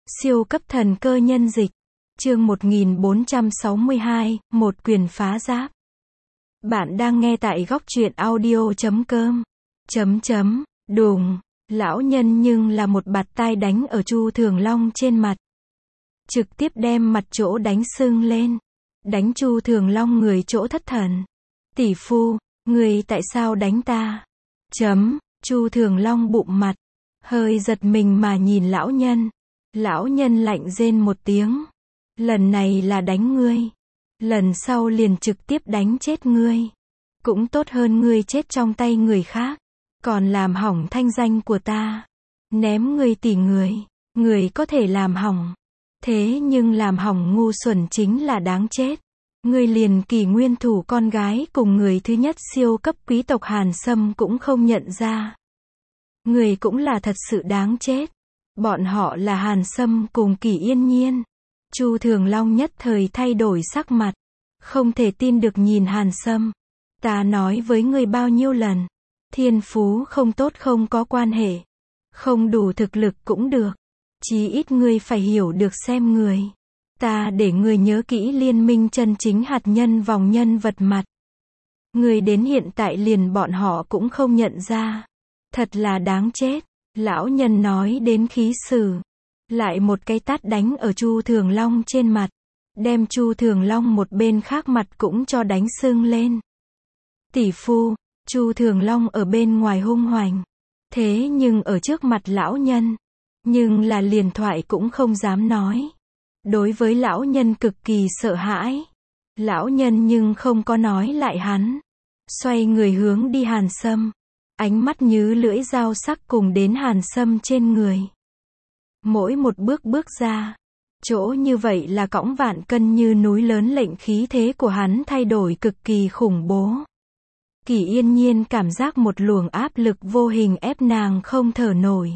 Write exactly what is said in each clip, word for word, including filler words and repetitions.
Siêu cấp thần cơ nhân dịch. Chương một nghìn bốn trăm sáu mươi hai, một quyền phá giáp. Bạn đang nghe tại góc truyện audio chấm com. Chấm chấm, đùng, lão nhân nhưng là một bạt tai đánh ở Chu Thường Long trên mặt. Trực tiếp đem mặt chỗ đánh sưng lên. Đánh Chu Thường Long người chỗ thất thần. Tỷ phu, người tại sao đánh ta? Chấm, Chu Thường Long bụng mặt. Hơi giật mình mà nhìn lão nhân. Lão nhân lạnh rên một tiếng. Lần này là đánh ngươi. Lần sau liền trực tiếp đánh chết ngươi. Cũng tốt hơn ngươi chết trong tay người khác. Còn làm hỏng thanh danh của ta. Ném ngươi tỷ người. Người có thể làm hỏng. Thế nhưng làm hỏng ngu xuẩn chính là đáng chết. Ngươi liền Kỳ Nguyên Thủ con gái cùng người thứ nhất siêu cấp quý tộc Hàn Sâm cũng không nhận ra. Người cũng là thật sự đáng chết. Bọn họ là Hàn Sâm cùng Kỳ Yên Nhiên. Chu Thường Long nhất thời thay đổi sắc mặt. Không thể tin được nhìn Hàn Sâm. Ta nói với ngươi bao nhiêu lần. Thiên phú không tốt không có quan hệ. Không đủ thực lực cũng được. Chí ít ngươi phải hiểu được xem người. Ta để ngươi nhớ kỹ liên minh chân chính hạt nhân vòng nhân vật mặt. Ngươi đến hiện tại liền bọn họ cũng không nhận ra. Thật là đáng chết. Lão nhân nói đến khí sử. Lại một cái tát đánh ở Chu Thường Long trên mặt. Đem Chu Thường Long một bên khác mặt cũng cho đánh sưng lên. Tỷ phu, Chu Thường Long ở bên ngoài hung hoành. Thế nhưng ở trước mặt lão nhân. Nhưng là liền thoại cũng không dám nói. Đối với lão nhân cực kỳ sợ hãi. Lão nhân nhưng không có nói lại hắn. Xoay người hướng đi Hàn Sâm. Ánh mắt như lưỡi dao sắc cùng đến Hàn Sâm trên người. Mỗi một bước bước ra. Chỗ như vậy là cõng vạn cân như núi lớn lệnh khí thế của hắn thay đổi cực kỳ khủng bố. Kỳ Yên Nhiên cảm giác một luồng áp lực vô hình ép nàng không thở nổi.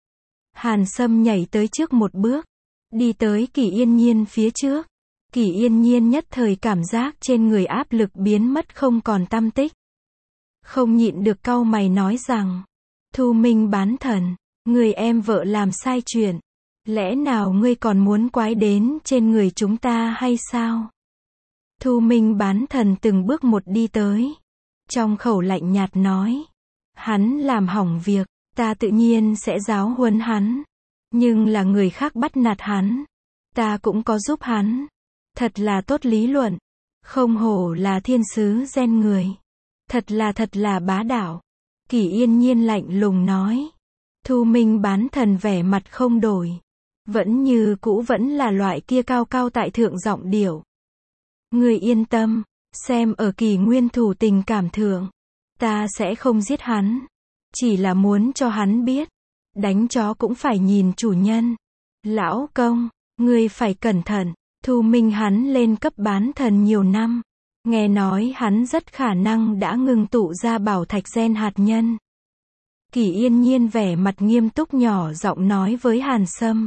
Hàn Sâm nhảy tới trước một bước. Đi tới Kỳ Yên Nhiên phía trước. Kỳ Yên Nhiên nhất thời cảm giác trên người áp lực biến mất không còn tăm tích. Không nhịn được cau mày nói rằng. Thu Minh bán thần. Người em vợ làm sai chuyện. Lẽ nào ngươi còn muốn quái đến trên người chúng ta hay sao? Thu Minh bán thần từng bước một đi tới. Trong khẩu lạnh nhạt nói. Hắn làm hỏng việc. Ta tự nhiên sẽ giáo huấn hắn. Nhưng là người khác bắt nạt hắn. Ta cũng có giúp hắn. Thật là tốt lý luận. Không hổ là thiên sứ gen người. Thật là thật là bá đạo. Kỳ Yên Nhiên lạnh lùng nói. Thu Minh bán thần vẻ mặt không đổi. Vẫn như cũ vẫn là loại kia cao cao tại thượng giọng điệu. Người yên tâm. Xem ở Kỳ Nguyên Thủ tình cảm thượng. Ta sẽ không giết hắn. Chỉ là muốn cho hắn biết. Đánh chó cũng phải nhìn chủ nhân. Lão công. Ngươi phải cẩn thận. Thu Minh hắn lên cấp bán thần nhiều năm. Nghe nói hắn rất khả năng đã ngưng tụ ra bảo thạch gen hạt nhân. Kỳ Yên Nhiên vẻ mặt nghiêm túc nhỏ giọng nói với Hàn Sâm.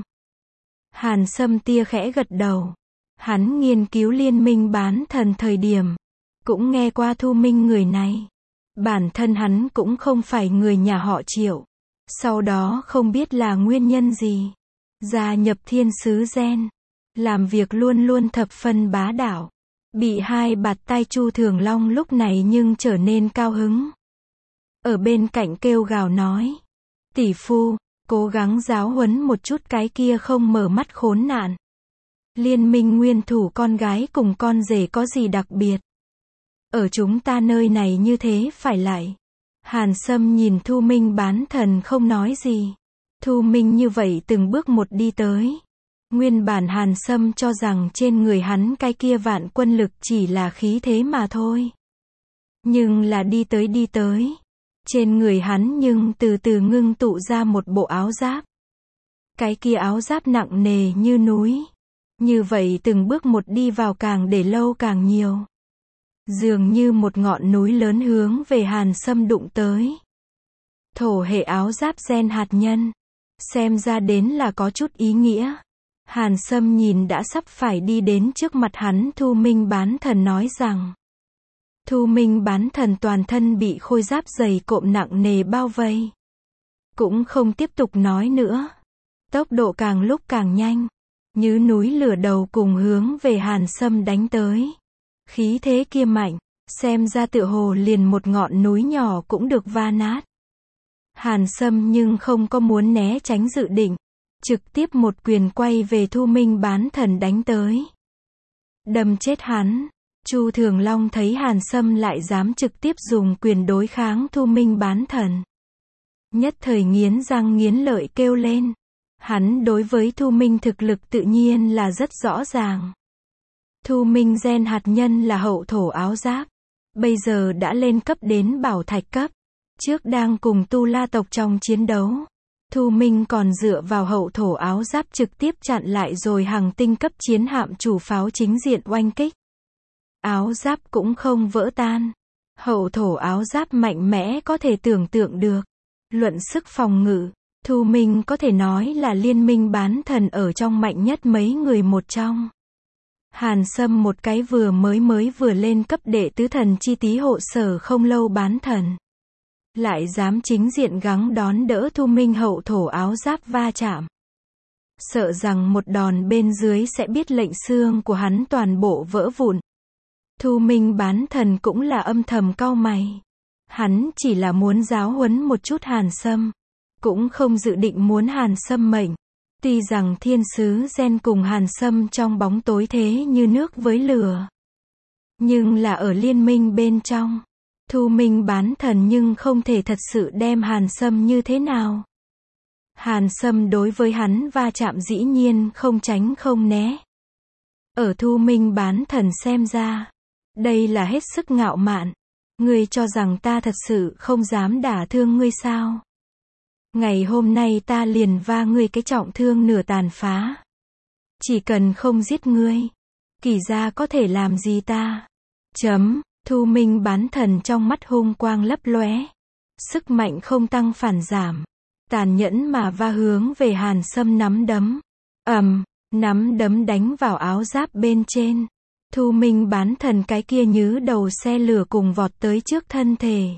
Hàn Sâm tia khẽ gật đầu. Hắn nghiên cứu liên minh bán thần thời điểm. Cũng nghe qua Thu Minh người này. Bản thân hắn cũng không phải người nhà họ Triệu. Sau đó không biết là nguyên nhân gì. Gia nhập thiên sứ gen. Làm việc luôn luôn thập phân bá đạo. Bị hai bạt tai Chu Thường Long lúc này nhưng trở nên cao hứng. Ở bên cạnh kêu gào nói. Tỷ phu, cố gắng giáo huấn một chút cái kia không mở mắt khốn nạn. Liên minh nguyên thủ con gái cùng con rể có gì đặc biệt. Ở chúng ta nơi này như thế phải lại. Hàn Sâm nhìn Thu Minh bán thần không nói gì. Thu Minh như vậy từng bước một đi tới. Nguyên bản Hàn Sâm cho rằng trên người hắn cái kia vạn quân lực chỉ là khí thế mà thôi. Nhưng là đi tới đi tới. Trên người hắn nhưng từ từ ngưng tụ ra một bộ áo giáp. Cái kia áo giáp nặng nề như núi. Như vậy từng bước một đi vào càng để lâu càng nhiều. Dường như một ngọn núi lớn hướng về Hàn Sâm đụng tới. Thổ hệ áo giáp gen hạt nhân. Xem ra đến là có chút ý nghĩa. Hàn Sâm nhìn đã sắp phải đi đến trước mặt hắn Thu Minh bán thần nói rằng. Thu Minh bán thần toàn thân bị khôi giáp dày cộm nặng nề bao vây. Cũng không tiếp tục nói nữa. tốc độ càng lúc càng nhanh, như núi lửa đầu cùng hướng về Hàn Sâm đánh tới. Khí thế kia mạnh, xem ra tựa hồ liền một ngọn núi nhỏ cũng được va nát. Hàn Sâm nhưng không có muốn né tránh dự định, trực tiếp một quyền quay về Thu Minh Bán Thần đánh tới. Đâm chết hắn. Chu Thường Long thấy Hàn Sâm lại dám trực tiếp dùng quyền đối kháng Thu Minh Bán Thần, nhất thời nghiến răng nghiến lợi kêu lên. Hắn đối với Thu Minh thực lực tự nhiên là rất rõ ràng. Thu Minh gen hạt nhân là hậu thổ áo giáp, bây giờ đã lên cấp đến bảo thạch cấp. Trước đang cùng Tu La tộc trong chiến đấu, Thu Minh còn dựa vào hậu thổ áo giáp trực tiếp chặn lại rồi Hằng Tinh cấp chiến hạm chủ pháo chính diện oanh kích. Áo giáp cũng không vỡ tan. Hậu thổ áo giáp mạnh mẽ có thể tưởng tượng được. Luận sức phòng ngự, Thu Minh có thể nói là liên minh bán thần ở trong mạnh nhất mấy người một trong. Hàn Sâm một cái vừa mới mới vừa lên cấp đệ tứ thần chi tí hộ sở không lâu bán thần, lại dám chính diện gắng đón đỡ Thu Minh hậu thổ áo giáp va chạm. Sợ rằng một đòn bên dưới sẽ biết lệnh xương của hắn toàn bộ vỡ vụn. Thu Minh bán thần cũng là âm thầm cau mày. Hắn chỉ là muốn giáo huấn một chút Hàn Sâm, cũng không dự định muốn Hàn Sâm mệnh. Tuy rằng thiên sứ gen cùng Hàn Sâm trong bóng tối thế như nước với lửa, nhưng là ở liên minh bên trong, Thu Minh bán thần nhưng không thể thật sự đem Hàn Sâm như thế nào. Hàn Sâm đối với hắn va chạm dĩ nhiên không tránh không né. Ở Thu Minh bán thần xem ra, đây là hết sức ngạo mạn. Ngươi cho rằng ta thật sự không dám đả thương ngươi sao? Ngày hôm nay ta liền va ngươi cái trọng thương nửa tàn phá. Chỉ cần không giết ngươi, Kỳ gia có thể làm gì ta? Chấm, Thu Minh bán thần trong mắt hung quang lấp lóe. Sức mạnh không tăng phản giảm. Tàn nhẫn mà va hướng về Hàn Sâm nắm đấm. ầm, nắm đấm đánh vào áo giáp bên trên. Thu Minh bán thần cái kia như đầu xe lửa cùng vọt tới trước thân thể.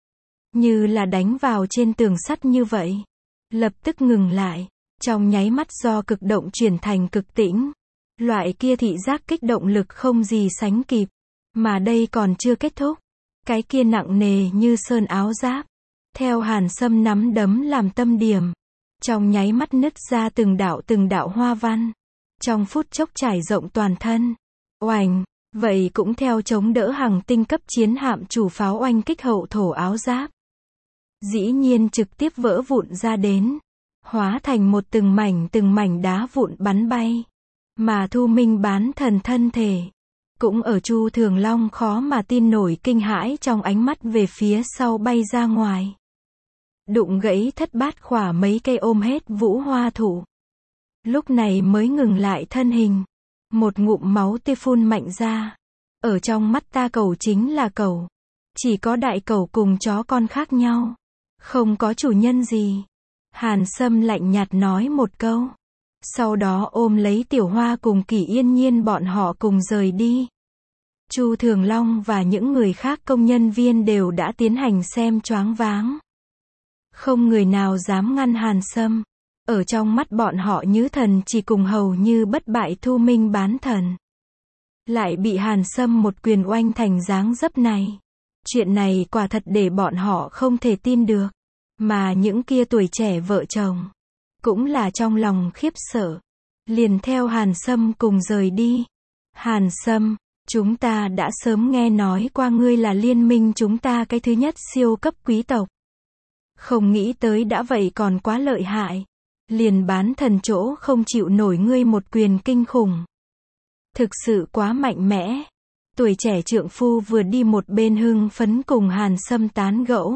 Như là đánh vào trên tường sắt như vậy. Lập tức ngừng lại. Trong nháy mắt do cực động chuyển thành cực tĩnh. Loại kia thị giác kích động lực không gì sánh kịp. Mà đây còn chưa kết thúc. Cái kia nặng nề như sơn áo giáp. Theo Hàn Sâm nắm đấm làm tâm điểm. Trong nháy mắt nứt ra từng đạo từng đạo hoa văn. Trong phút chốc trải rộng toàn thân. Oành, vậy cũng theo chống đỡ Hằng Tinh cấp chiến hạm chủ pháo oanh kích hậu thổ áo giáp. Dĩ nhiên trực tiếp vỡ vụn ra đến. Hóa thành một từng mảnh từng mảnh đá vụn bắn bay. Mà Thu Minh bán thần thân thể. Cũng ở Chu Thường Long khó mà tin nổi kinh hãi trong ánh mắt về phía sau bay ra ngoài. Đụng gãy thất bát khỏa mấy cây ôm hết vũ hoa thụ. Lúc này mới ngừng lại thân hình. Một ngụm máu tươi phun mạnh ra. Ở trong mắt ta cẩu chính là cẩu. Chỉ có đại cẩu cùng chó con khác nhau. Không có chủ nhân gì. Hàn Sâm lạnh nhạt nói một câu. Sau đó ôm lấy Tiểu Hoa cùng Kỷ Yên Nhiên bọn họ cùng rời đi. Chu Thường Long và những người khác công nhân viên đều đã tiến hành xem choáng váng. Không người nào dám ngăn Hàn Sâm. Ở trong mắt bọn họ Nhứ Thần chỉ cùng hầu như bất bại Thu Minh bán thần. Lại bị Hàn Sâm một quyền oanh thành dáng dấp này. Chuyện này quả thật để bọn họ không thể tin được. Mà những kia tuổi trẻ vợ chồng cũng là trong lòng khiếp sợ. Liền theo Hàn Sâm cùng rời đi. Hàn Sâm, chúng ta đã sớm nghe nói qua ngươi là liên minh chúng ta cái thứ nhất siêu cấp quý tộc. Không nghĩ tới đã vậy còn quá lợi hại. Liền bán thần chỗ không chịu nổi ngươi một quyền kinh khủng. Thực sự quá mạnh mẽ. Tuổi trẻ trượng phu vừa đi một bên hưng phấn cùng Hàn Sâm tán gẫu.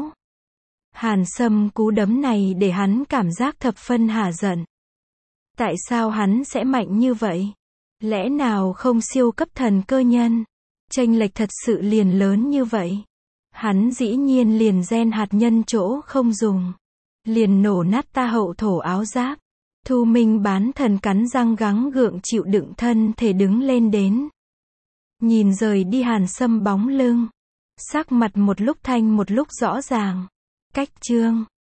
Hàn Sâm cú đấm này để hắn cảm giác thập phân hả giận. Tại sao hắn sẽ mạnh như vậy? Lẽ nào không siêu cấp thần cơ nhân? Chênh lệch thật sự liền lớn như vậy. Hắn dĩ nhiên liền gen hạt nhân chỗ không dùng. Liền nổ nát ta hậu thổ áo giáp. Thu Minh bán thần cắn răng gắng gượng chịu đựng thân thể đứng lên đến. Nhìn rời đi Hàn Sâm bóng lưng. Sắc mặt một lúc thanh một lúc rõ ràng. Cách chương